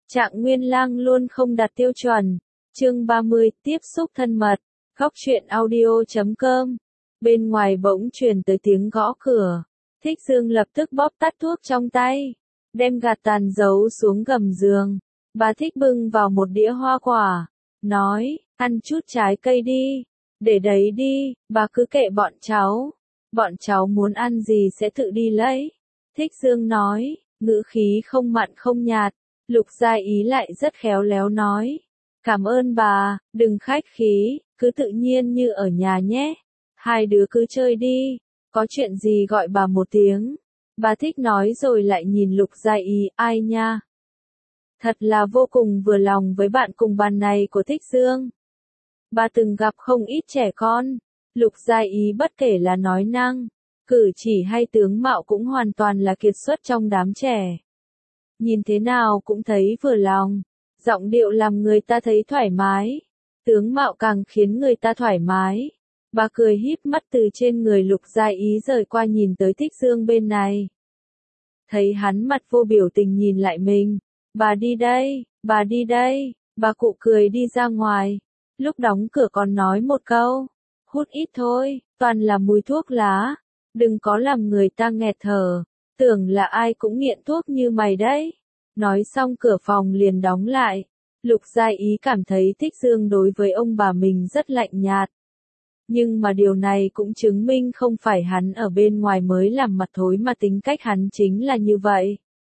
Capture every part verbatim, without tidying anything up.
Trạng Nguyên Lang luôn không đạt tiêu chuẩn. Chương ba mươi, tiếp xúc thân mật. Góc truyện audio chấm com. Bên ngoài bỗng truyền tới tiếng gõ cửa. Thích Dương lập tức bóp tắt thuốc trong tay, đem gạt tàn giấu xuống gầm giường. Bà Thích bưng vào một đĩa hoa quả, nói, ăn chút trái cây đi, để đấy đi, bà cứ kệ bọn cháu. Bọn cháu muốn ăn gì sẽ tự đi lấy. Thích Dương nói, ngữ khí không mặn không nhạt. Lục Gia Ý lại rất khéo léo nói, cảm ơn bà, đừng khách khí, cứ tự nhiên như ở nhà nhé. Hai đứa cứ chơi đi, có chuyện gì gọi bà một tiếng. Bà Thích nói rồi lại nhìn Lục Gia Ý, ai nha. Thật là vô cùng vừa lòng với bạn cùng bàn này của Thích Dương. Bà từng gặp không ít trẻ con. Lục Gia Ý bất kể là nói năng, cử chỉ hay tướng mạo cũng hoàn toàn là kiệt xuất trong đám trẻ. Nhìn thế nào cũng thấy vừa lòng, giọng điệu làm người ta thấy thoải mái, tướng mạo càng khiến người ta thoải mái. Bà cười híp mắt từ trên người Lục Gia Ý rời qua nhìn tới Thích Dương bên này. Thấy hắn mặt vô biểu tình nhìn lại mình, bà đi đây, bà đi đây, bà cụ cười đi ra ngoài, lúc đóng cửa còn nói một câu, hút ít thôi, toàn là mùi thuốc lá, đừng có làm người ta nghẹt thở. Tưởng là ai cũng nghiện thuốc như mày đấy. Nói xong cửa phòng liền đóng lại. Lục Gia Ý cảm thấy Thích Dương đối với ông bà mình rất lạnh nhạt. Nhưng mà điều này cũng chứng minh không phải hắn ở bên ngoài mới làm mặt thối mà tính cách hắn chính là như vậy.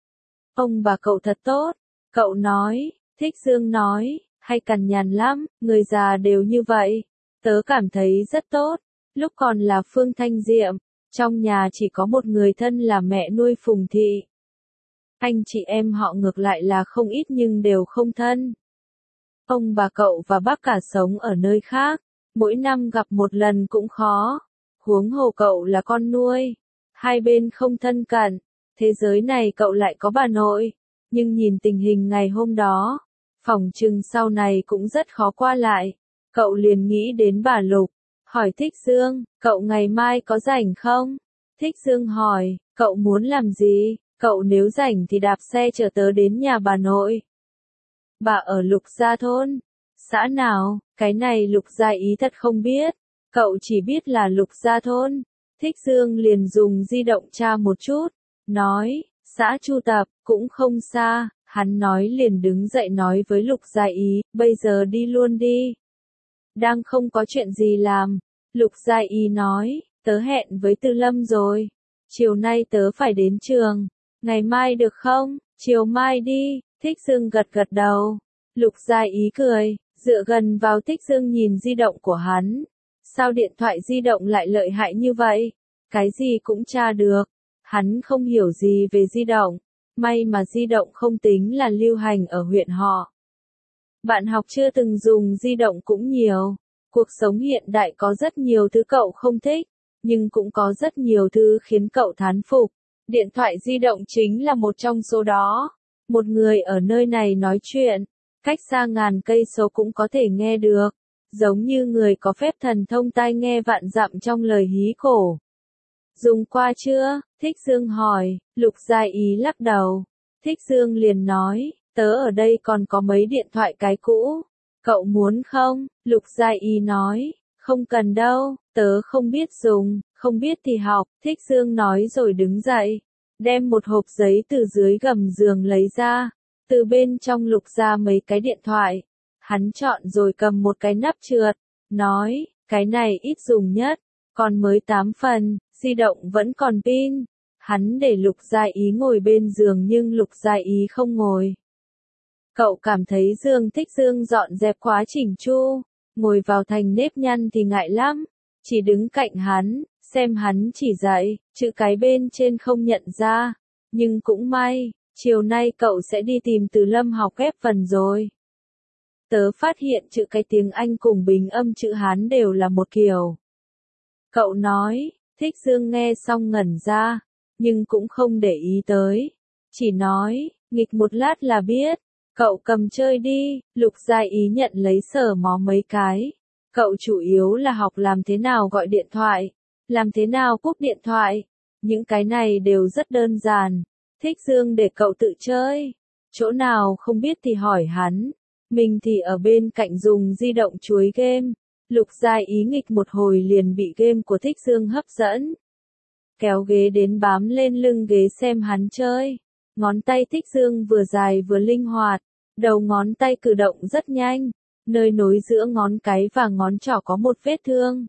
Ông bà cậu thật tốt. Cậu nói, Thích Dương nói, hay cằn nhằn lắm, người già đều như vậy. Tớ cảm thấy rất tốt. Lúc còn là Phương Thanh Diệm, trong nhà chỉ có một người thân là mẹ nuôi Phùng Thị. Anh chị em họ ngược lại là không ít nhưng đều không thân. Ông bà cậu và bác cả sống ở nơi khác, mỗi năm gặp một lần cũng khó. Huống hồ cậu là con nuôi, hai bên không thân cận. Thế giới này cậu lại có bà nội, nhưng nhìn tình hình ngày hôm đó, phỏng chừng sau này cũng rất khó qua lại. Cậu liền nghĩ đến bà Lục. Hỏi Thích Dương, cậu ngày mai có rảnh không? Thích Dương hỏi, cậu muốn làm gì? Cậu nếu rảnh thì đạp xe chở tớ đến nhà bà nội. Bà ở Lục Gia thôn. Xã nào? Cái này Lục Gia Ý thật không biết. Cậu chỉ biết là Lục Gia thôn. Thích Dương liền dùng di động tra một chút. Nói, xã Chu Tập, cũng không xa. Hắn nói liền đứng dậy nói với Lục Gia Ý, bây giờ đi luôn đi. Đang không có chuyện gì làm. Lục Gia Ý nói, tớ hẹn với Tư Lâm rồi. Chiều nay tớ phải đến trường. Ngày mai được không? Chiều mai đi. Thích Dương gật gật đầu. Lục Gia Ý cười, dựa gần vào Thích Dương nhìn di động của hắn. Sao điện thoại di động lại lợi hại như vậy? Cái gì cũng tra được. Hắn không hiểu gì về di động. May mà di động không tính là lưu hành ở huyện họ. Bạn học chưa từng dùng di động cũng nhiều. Cuộc sống hiện đại có rất nhiều thứ cậu không thích, nhưng cũng có rất nhiều thứ khiến cậu thán phục. Điện thoại di động chính là một trong số đó. Một người ở nơi này nói chuyện, cách xa ngàn cây số cũng có thể nghe được. Giống như người có phép thần thông tai nghe vạn dặm trong lời hí cổ. Dùng qua chưa? Thích Dương hỏi. Lục Gia Ý lắc đầu. Thích Dương liền nói, tớ ở đây còn có mấy điện thoại cái cũ. Cậu muốn không? Lục Gia Ý nói, không cần đâu, tớ không biết dùng, không biết thì học. Thích Dương nói rồi đứng dậy, đem một hộp giấy từ dưới gầm giường lấy ra, từ bên trong lục ra mấy cái điện thoại. Hắn chọn rồi cầm một cái nắp trượt, nói, cái này ít dùng nhất, còn mới tám phần, di động vẫn còn pin. Hắn để Lục Gia Ý ngồi bên giường nhưng Lục Gia Ý không ngồi. Cậu cảm thấy Dương Thích Dương dọn dẹp quá chỉnh chu, ngồi vào thành nếp nhăn thì ngại lắm, chỉ đứng cạnh hắn, xem hắn chỉ dạy, chữ cái bên trên không nhận ra, nhưng cũng may, chiều nay cậu sẽ đi tìm Từ Lâm học ghép vần rồi. Tớ phát hiện chữ cái tiếng Anh cùng bình âm chữ Hán đều là một kiểu. Cậu nói, Thích Dương nghe xong ngẩn ra, nhưng cũng không để ý tới, chỉ nói, nghịch một lát là biết. Cậu cầm chơi đi. Lục Gia Ý nhận lấy sờ mó mấy cái. Cậu chủ yếu là học làm thế nào gọi điện thoại, làm thế nào cúp điện thoại. Những cái này đều rất đơn giản. Thích Dương để cậu tự chơi. chỗ nào không biết thì hỏi hắn. Mình thì ở bên cạnh dùng di động chuối game. Lục Gia Ý nghịch một hồi liền bị game của Thích Dương hấp dẫn. Kéo ghế đến bám lên lưng ghế xem hắn chơi. Ngón tay Thích Dương vừa dài vừa linh hoạt. Đầu ngón tay cử động rất nhanh. Nơi nối giữa ngón cái và ngón trỏ có một vết thương.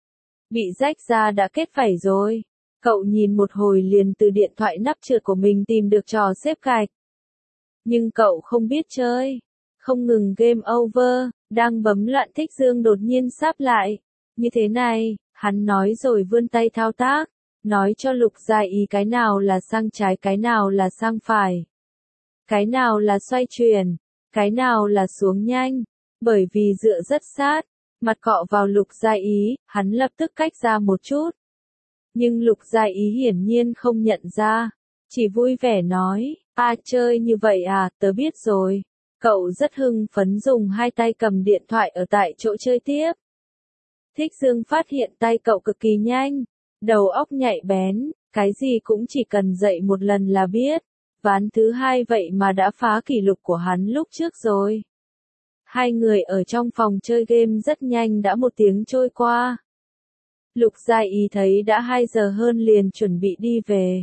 Bị rách ra đã kết vảy rồi. Cậu nhìn một hồi liền từ điện thoại nắp trượt của mình tìm được trò xếp gạch. Nhưng cậu không biết chơi. Không ngừng game over, đang bấm loạn Thích Dương đột nhiên sáp lại. Như thế này, hắn nói rồi vươn tay thao tác. Nói cho Lục Gia Ý cái nào là sang trái cái nào là sang phải. Cái nào là xoay chuyển, cái nào là xuống nhanh. Bởi vì dựa rất sát, mặt cọ vào Lục Gia Ý, hắn lập tức cách ra một chút. Nhưng Lục Gia Ý hiển nhiên không nhận ra, chỉ vui vẻ nói, à chơi như vậy à, tớ biết rồi. Cậu rất hưng phấn dùng hai tay cầm điện thoại ở tại chỗ chơi tiếp. Thích Dương phát hiện tay cậu cực kỳ nhanh, đầu óc nhạy bén, cái gì cũng chỉ cần dạy một lần là biết. Ván thứ hai vậy mà đã phá kỷ lục của hắn lúc trước rồi. Hai người ở trong phòng chơi game rất nhanh đã một tiếng trôi qua. Lục Gia Ý thấy đã hai giờ hơn liền chuẩn bị đi về.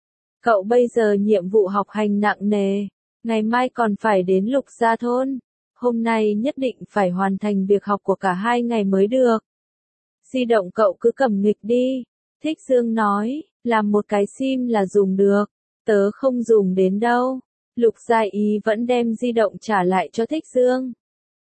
Cậu bây giờ nhiệm vụ học hành nặng nề, ngày mai còn phải đến Lục Gia thôn. Hôm nay nhất định phải hoàn thành việc học của cả hai ngày mới được. Di động cậu cứ cầm nghịch đi. Thích Dương nói, làm một cái sim là dùng được. Tớ không dùng đến đâu. Lục Gia Ý vẫn đem di động trả lại cho Thích Dương.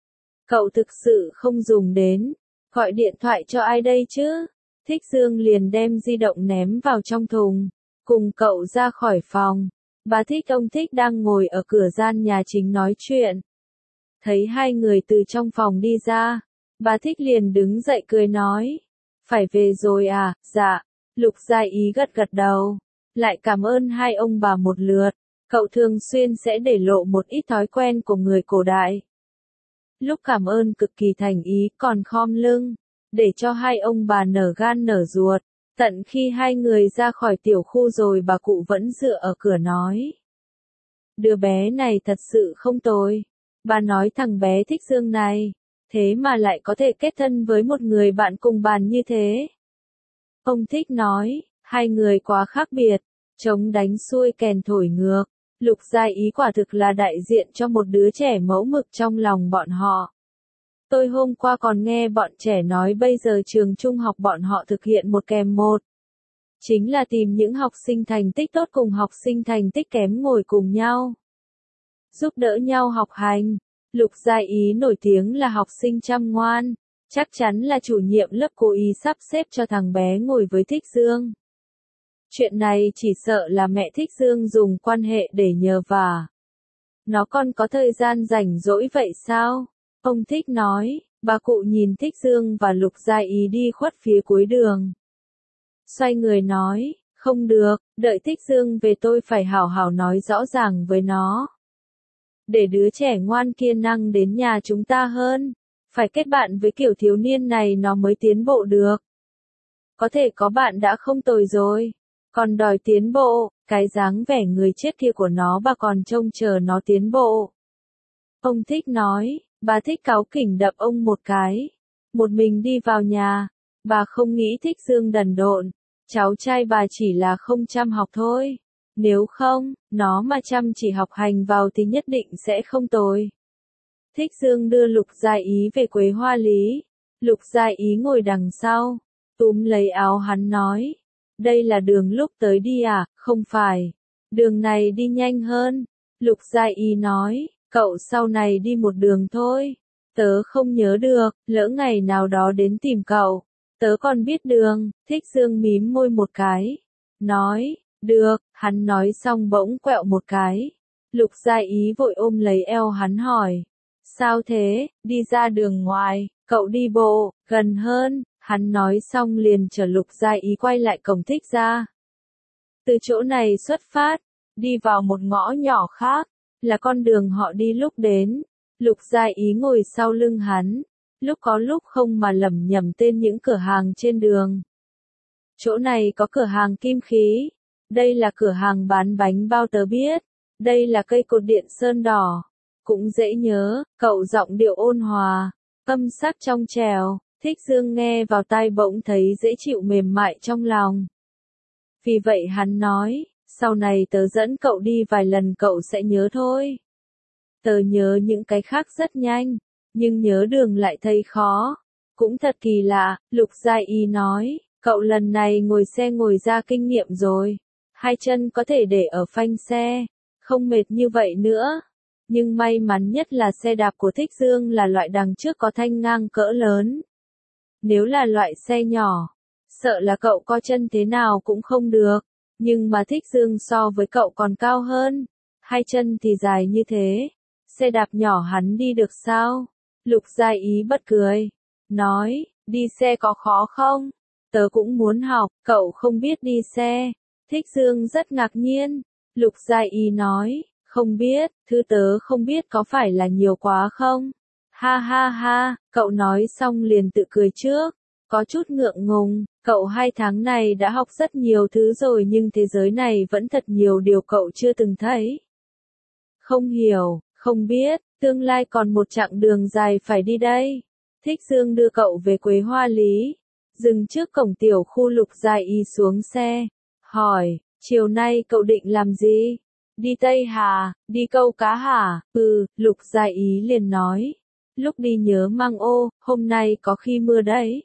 Cậu thực sự không dùng đến. Gọi điện thoại cho ai đây chứ? Thích Dương liền đem di động ném vào trong thùng. Cùng cậu ra khỏi phòng. Bà Thích ông Thích đang ngồi ở cửa gian nhà chính nói chuyện. Thấy hai người từ trong phòng đi ra. Bà Thích liền đứng dậy cười nói. Phải về rồi à? Dạ. Lục Gia Ý gật gật đầu. Lại cảm ơn hai ông bà một lượt. Cậu thường xuyên sẽ để lộ một ít thói quen của người cổ đại. Lúc cảm ơn cực kỳ thành ý còn khom lưng. Để cho hai ông bà nở gan nở ruột. Tận khi hai người ra khỏi tiểu khu rồi bà cụ vẫn dựa ở cửa nói. Đứa bé này thật sự không tồi. Bà nói thằng bé Thích Dương này. Thế mà lại có thể kết thân với một người bạn cùng bàn như thế. Ông Thích nói, hai người quá khác biệt. Trống đánh xuôi kèn thổi ngược. Lục Gia Ý quả thực là đại diện cho một đứa trẻ mẫu mực trong lòng bọn họ. Tôi hôm qua còn nghe bọn trẻ nói bây giờ trường trung học bọn họ thực hiện một kèm một. Chính là tìm những học sinh thành tích tốt cùng học sinh thành tích kém ngồi cùng nhau. Giúp đỡ nhau học hành. Lục Gia Ý nổi tiếng là học sinh chăm ngoan. Chắc chắn là chủ nhiệm lớp cố ý sắp xếp cho thằng bé ngồi với Thích Dương. Chuyện này chỉ sợ là mẹ Thích Dương dùng quan hệ để nhờ vả. Nó còn có thời gian rảnh rỗi vậy sao? Ông Thích nói, bà cụ nhìn Thích Dương và Lục Gia Ý đi khuất phía cuối đường. Xoay người nói, không được, đợi Thích Dương về tôi phải hảo hảo nói rõ ràng với nó. Để đứa trẻ ngoan kia năng đến nhà chúng ta hơn. Phải kết bạn với kiểu thiếu niên này nó mới tiến bộ được. Có thể có bạn đã không tồi rồi. Còn đòi tiến bộ, cái dáng vẻ người chết kia của nó bà còn trông chờ nó tiến bộ. Ông Thích nói, bà Thích cáu kỉnh đập ông một cái. Một mình đi vào nhà, bà không nghĩ Thích Dương đần độn. Cháu trai bà chỉ là không chăm học thôi. Nếu không, nó mà chăm chỉ học hành vào thì nhất định sẽ không tồi. Thích Dương đưa Lục Gia Ý về Quế Hoa Lý. Lục Gia Ý ngồi đằng sau, túm lấy áo hắn nói. Đây là đường lúc tới đi à? Không phải. Đường này đi nhanh hơn. Lục Gia Ý nói, cậu sau này đi một đường thôi. Tớ không nhớ được, lỡ ngày nào đó đến tìm cậu. Tớ còn biết đường. Thích Dương mím môi một cái. Nói, được, hắn nói xong bỗng quẹo một cái. Lục Gia Ý vội ôm lấy eo hắn hỏi. Sao thế, đi ra đường ngoài, cậu đi bộ, gần hơn, hắn nói xong liền chở Lục Gia Ý quay lại cổng Thích gia. Từ chỗ này xuất phát, đi vào một ngõ nhỏ khác, là con đường họ đi lúc đến. Lục Gia Ý ngồi sau lưng hắn, lúc có lúc không mà lẩm nhẩm tên những cửa hàng trên đường. Chỗ này có cửa hàng kim khí, đây là cửa hàng bán bánh bao tớ biết, Đây là cây cột điện sơn đỏ. Cũng dễ nhớ, cậu giọng điệu ôn hòa, âm sắc trong trẻo, Thích Dương nghe vào tai bỗng thấy dễ chịu mềm mại trong lòng. Vì vậy hắn nói, sau này tớ dẫn cậu đi vài lần cậu sẽ nhớ thôi. Tớ nhớ những cái khác rất nhanh, nhưng nhớ đường lại thấy khó. Cũng thật kỳ lạ, Lục Gia Y nói, cậu lần này ngồi xe ngồi ra kinh nghiệm rồi. Hai chân có thể để ở phanh xe, không mệt như vậy nữa. Nhưng may mắn nhất là xe đạp của Thích Dương là loại đằng trước có thanh ngang cỡ lớn. Nếu là loại xe nhỏ, sợ là cậu co chân thế nào cũng không được. Nhưng mà Thích Dương so với cậu còn cao hơn. Hai chân thì dài như thế. Xe đạp nhỏ hắn đi được sao? Lục Gia Ý bật cười. Nói, đi xe có khó không? Tớ cũng muốn học, cậu không biết đi xe. Thích Dương rất ngạc nhiên. Lục Gia Y nói, không biết, thứ tớ không biết có phải là nhiều quá không? Ha ha ha, cậu nói xong liền tự cười trước. Có chút ngượng ngùng, cậu hai tháng này đã học rất nhiều thứ rồi nhưng thế giới này vẫn thật nhiều điều cậu chưa từng thấy. Không hiểu, không biết, tương lai còn một chặng đường dài phải đi đây. Thích Dương đưa cậu về Quế Hoa Lý, dừng trước cổng tiểu khu. Lục Gia Y xuống xe, hỏi, chiều nay cậu định làm gì? Đi Tây Hà, đi câu cá hả? Ừ, Lục Gia Ý liền nói. Lúc đi nhớ mang ô, hôm nay có khi mưa đấy.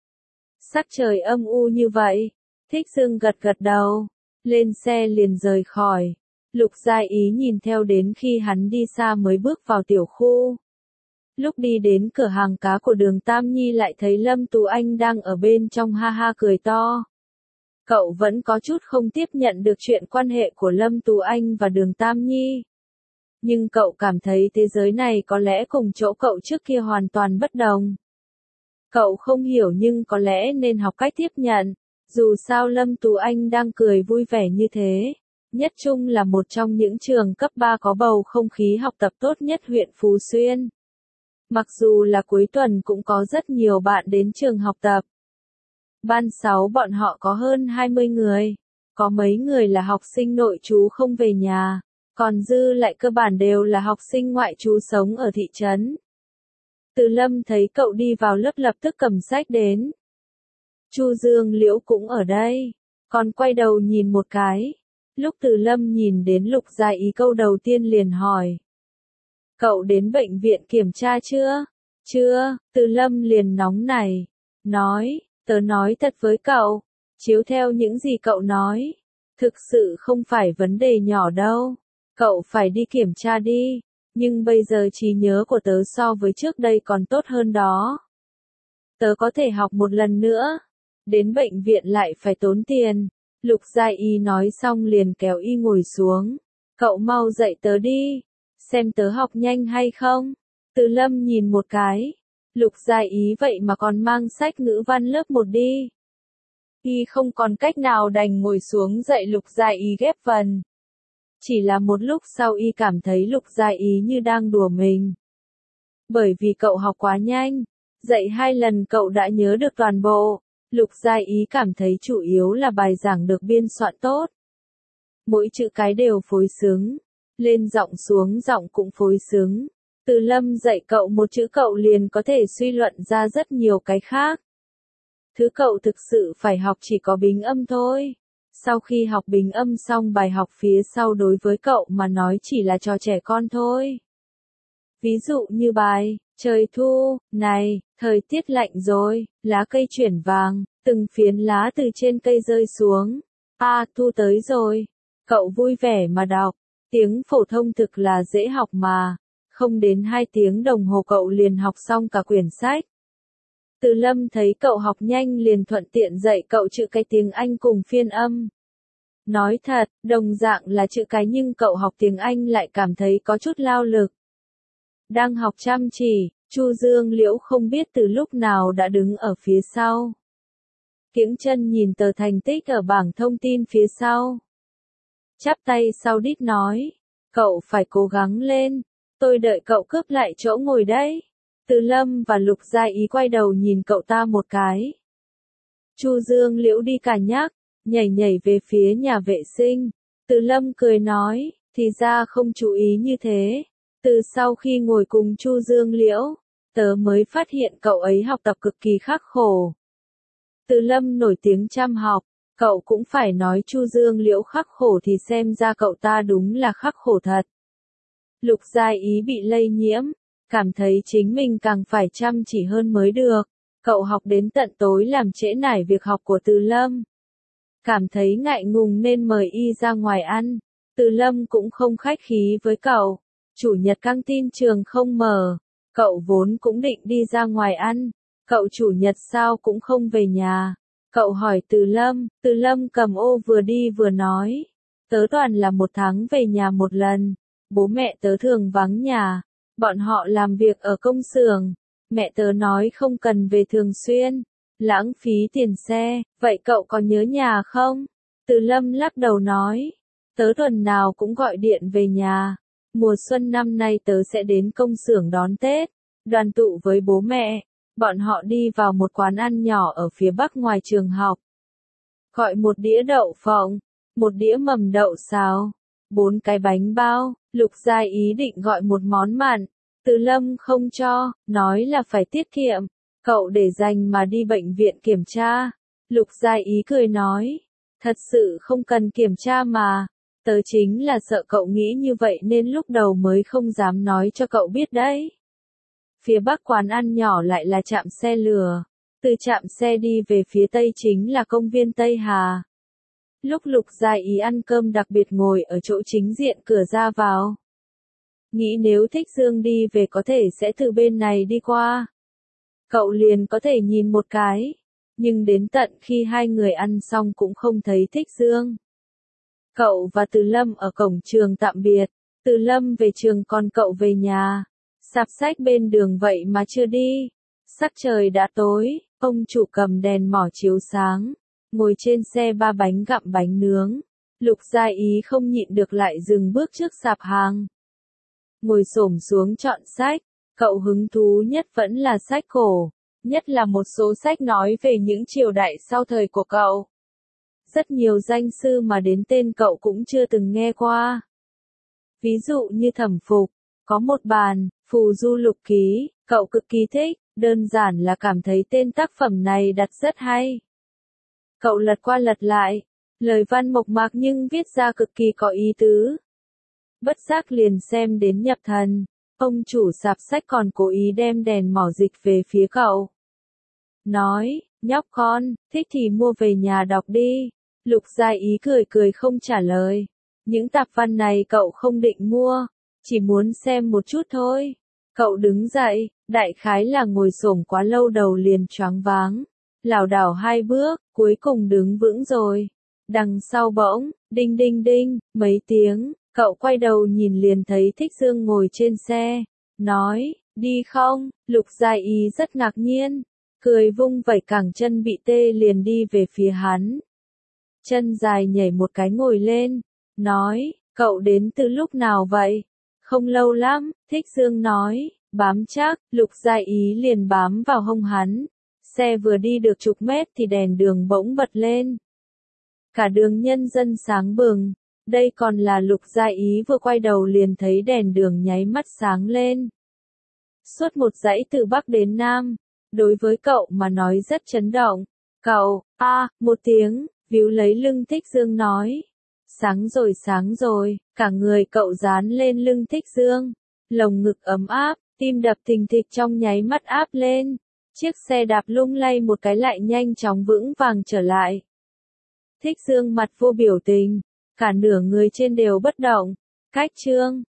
Sắc trời âm u như vậy. Thích Dương gật gật đầu, lên xe liền rời khỏi. Lục Gia Ý nhìn theo đến khi hắn đi xa mới bước vào tiểu khu. Lúc đi đến cửa hàng cá của Đường Tam Nhi lại thấy Lâm Tú Anh đang ở bên trong ha ha cười to. Cậu vẫn có chút không tiếp nhận được chuyện quan hệ của Lâm Tú Anh và Đường Tam Nhi. Nhưng cậu cảm thấy thế giới này có lẽ cùng chỗ cậu trước kia hoàn toàn bất đồng. Cậu không hiểu nhưng có lẽ nên học cách tiếp nhận. Dù sao Lâm Tú Anh đang cười vui vẻ như thế. Nhất Trung là một trong những trường cấp ba có bầu không khí học tập tốt nhất huyện Phú Xuyên. Mặc dù là cuối tuần cũng có rất nhiều bạn đến trường học tập. Ban sáu bọn họ có hơn hai mươi người. Có mấy người là học sinh nội trú không về nhà. Còn dư lại cơ bản đều là học sinh ngoại trú sống ở thị trấn. Từ Lâm thấy cậu đi vào lớp lập tức cầm sách đến. Chu Dương Liễu cũng ở đây. Còn quay đầu nhìn một cái. Lúc Từ Lâm nhìn đến Lục Gia Ý câu đầu tiên liền hỏi. Cậu đến bệnh viện kiểm tra chưa? Chưa, Từ Lâm liền nóng nảy. Nói, tớ nói thật với cậu. Chiếu theo những gì cậu nói. Thực sự không phải vấn đề nhỏ đâu. Cậu phải đi kiểm tra đi. Nhưng bây giờ trí nhớ của tớ so với trước đây còn tốt hơn đó. Tớ có thể học một lần nữa. Đến bệnh viện lại phải tốn tiền. Lục Gia Y nói xong liền kéo y ngồi xuống. Cậu mau dạy tớ đi. Xem tớ học nhanh hay không. Từ Lâm nhìn một cái. Lục Gia Ý vậy mà còn mang sách ngữ văn lớp một đi. Y không còn cách nào đành ngồi xuống dạy Lục Gia Ý ghép vần. Chỉ là một lúc sau y cảm thấy Lục Gia Ý như đang đùa mình. Bởi vì cậu học quá nhanh. Dạy hai lần cậu đã nhớ được toàn bộ. Lục Gia Ý cảm thấy chủ yếu là bài giảng được biên soạn tốt. Mỗi chữ cái đều phối xứng. Lên giọng xuống giọng cũng phối xứng. Từ Lâm dạy cậu một chữ cậu liền có thể suy luận ra rất nhiều cái khác. Thứ cậu thực sự phải học chỉ có bình âm thôi. Sau khi học bình âm xong bài học phía sau đối với cậu mà nói chỉ là trò trẻ con thôi. Ví dụ như bài, trời thu, này, thời tiết lạnh rồi, lá cây chuyển vàng, từng phiến lá từ trên cây rơi xuống. À, thu tới rồi. Cậu vui vẻ mà đọc. Tiếng phổ thông thực là dễ học mà. Không đến hai tiếng đồng hồ cậu liền học xong cả quyển sách. Từ Lâm thấy cậu học nhanh liền thuận tiện dạy cậu chữ cái tiếng Anh cùng phiên âm. Nói thật, đồng dạng là chữ cái nhưng cậu học tiếng Anh lại cảm thấy có chút lao lực. Đang học chăm chỉ, Chu Dương Liễu không biết từ lúc nào đã đứng ở phía sau. Kiễng chân nhìn tờ thành tích ở bảng thông tin phía sau. Chắp tay sau đít nói, cậu phải cố gắng lên, tôi đợi cậu cướp lại chỗ ngồi đấy. Từ Lâm và Lục Gia Ý quay đầu nhìn cậu ta một cái. Chu Dương Liễu đi cả nhắc, nhảy nhảy về phía nhà vệ sinh. Từ Lâm cười nói, Thì ra không chú ý như thế. Từ sau khi ngồi cùng Chu Dương Liễu, tớ mới phát hiện cậu ấy học tập cực kỳ khắc khổ. Từ Lâm nổi tiếng chăm học, cậu cũng phải nói Chu Dương Liễu khắc khổ thì xem ra cậu ta đúng là khắc khổ thật. Lục Gia Ý bị lây nhiễm, cảm thấy chính mình càng phải chăm chỉ hơn mới được. Cậu học đến tận tối làm trễ nải việc học của Từ Lâm. Cảm thấy ngại ngùng nên mời y ra ngoài ăn. Từ Lâm cũng không khách khí với cậu. Chủ nhật căng tin trường không mở. Cậu vốn cũng định đi ra ngoài ăn. Cậu chủ nhật sao cũng không về nhà. Cậu hỏi Từ Lâm. Từ Lâm cầm ô vừa đi vừa nói. Tớ toàn là một tháng về nhà một lần. Bố mẹ tớ thường vắng nhà. Bọn họ làm việc ở công xưởng. Mẹ tớ nói không cần về thường xuyên. Lãng phí tiền xe. Vậy cậu còn nhớ nhà không? Từ Lâm lắc đầu nói. Tớ tuần nào cũng gọi điện về nhà. Mùa xuân năm nay tớ sẽ đến công xưởng đón Tết. Đoàn tụ với bố mẹ. Bọn họ đi vào một quán ăn nhỏ ở phía bắc ngoài trường học. Gọi một đĩa đậu phộng. Một đĩa mầm đậu xào. Bốn cái bánh bao. Lục Gia Ý định gọi một món mặn. Từ Lâm không cho, nói là phải tiết kiệm. Cậu để dành mà đi bệnh viện kiểm tra. Lục Gia Ý cười nói. Thật sự không cần kiểm tra mà. Tớ chính là sợ cậu nghĩ như vậy nên lúc đầu mới không dám nói cho cậu biết đấy. Phía bắc quán ăn nhỏ lại là trạm xe lửa. Từ trạm xe đi về phía tây chính là công viên Tây Hà. Lúc Lục Gia Ý ăn cơm đặc biệt ngồi ở chỗ chính diện cửa ra vào. Nghĩ nếu Thích Dương đi về có thể sẽ từ bên này đi qua. Cậu liền có thể nhìn một cái. Nhưng đến tận khi hai người ăn xong cũng không thấy Thích Dương. Cậu và Từ Lâm ở cổng trường tạm biệt. Từ Lâm về trường còn cậu về nhà. Sạp sách bên đường vậy mà chưa đi. Sắc trời đã tối, ông chủ cầm đèn mỏ chiếu sáng. Ngồi trên xe ba bánh gặm bánh nướng. Lục Gia Ý không nhịn được lại dừng bước trước sạp hàng. Ngồi xổm xuống chọn sách, cậu hứng thú nhất vẫn là sách cổ, nhất là một số sách nói về những triều đại sau thời của cậu. Rất nhiều danh sư mà đến tên cậu cũng chưa từng nghe qua. Ví dụ như Thẩm Phục, có một bản, Phù Du Lục Ký, cậu cực kỳ thích, đơn giản là cảm thấy tên tác phẩm này đặt rất hay. Cậu lật qua lật lại, lời văn mộc mạc nhưng viết ra cực kỳ có ý tứ. Bất giác liền xem đến nhập thần, ông chủ sạp sách còn cố ý đem đèn mỏ dịch về phía cậu. Nói, nhóc con, thích thì mua về nhà đọc đi. Lục Gia Ý cười cười không trả lời. Những tạp văn này cậu không định mua, chỉ muốn xem một chút thôi. Cậu đứng dậy, đại khái là ngồi xổm quá lâu đầu liền choáng váng. Lảo đảo hai bước, cuối cùng đứng vững rồi. Đằng sau bỗng, đinh đinh đinh, mấy tiếng. Cậu quay đầu nhìn liền thấy Thích Dương ngồi trên xe, nói, đi không? Lục Gia Ý rất ngạc nhiên, cười vung vẩy cẳng chân bị tê liền đi về phía hắn. Chân dài nhảy một cái ngồi lên, nói, cậu đến từ lúc nào vậy? Không lâu lắm, Thích Dương nói, bám chắc, Lục Gia Ý liền bám vào hông hắn. Xe vừa đi được chục mét thì đèn đường bỗng bật lên. Cả đường nhân dân sáng bừng. Đây còn là Lục Gia Ý vừa quay đầu liền thấy đèn đường nháy mắt sáng lên. Suốt một dãy từ Bắc đến Nam, đối với cậu mà nói rất chấn động. Cậu, a, à, một tiếng, víu lấy lưng Thích Dương nói. Sáng rồi sáng rồi, cả người cậu dán lên lưng Thích Dương. Lồng ngực ấm áp, tim đập thình thịch trong nháy mắt áp lên. Chiếc xe đạp lung lay một cái lại nhanh chóng vững vàng trở lại. Thích Dương mặt vô biểu tình. Cả nửa người trên đều bất động. Cách chương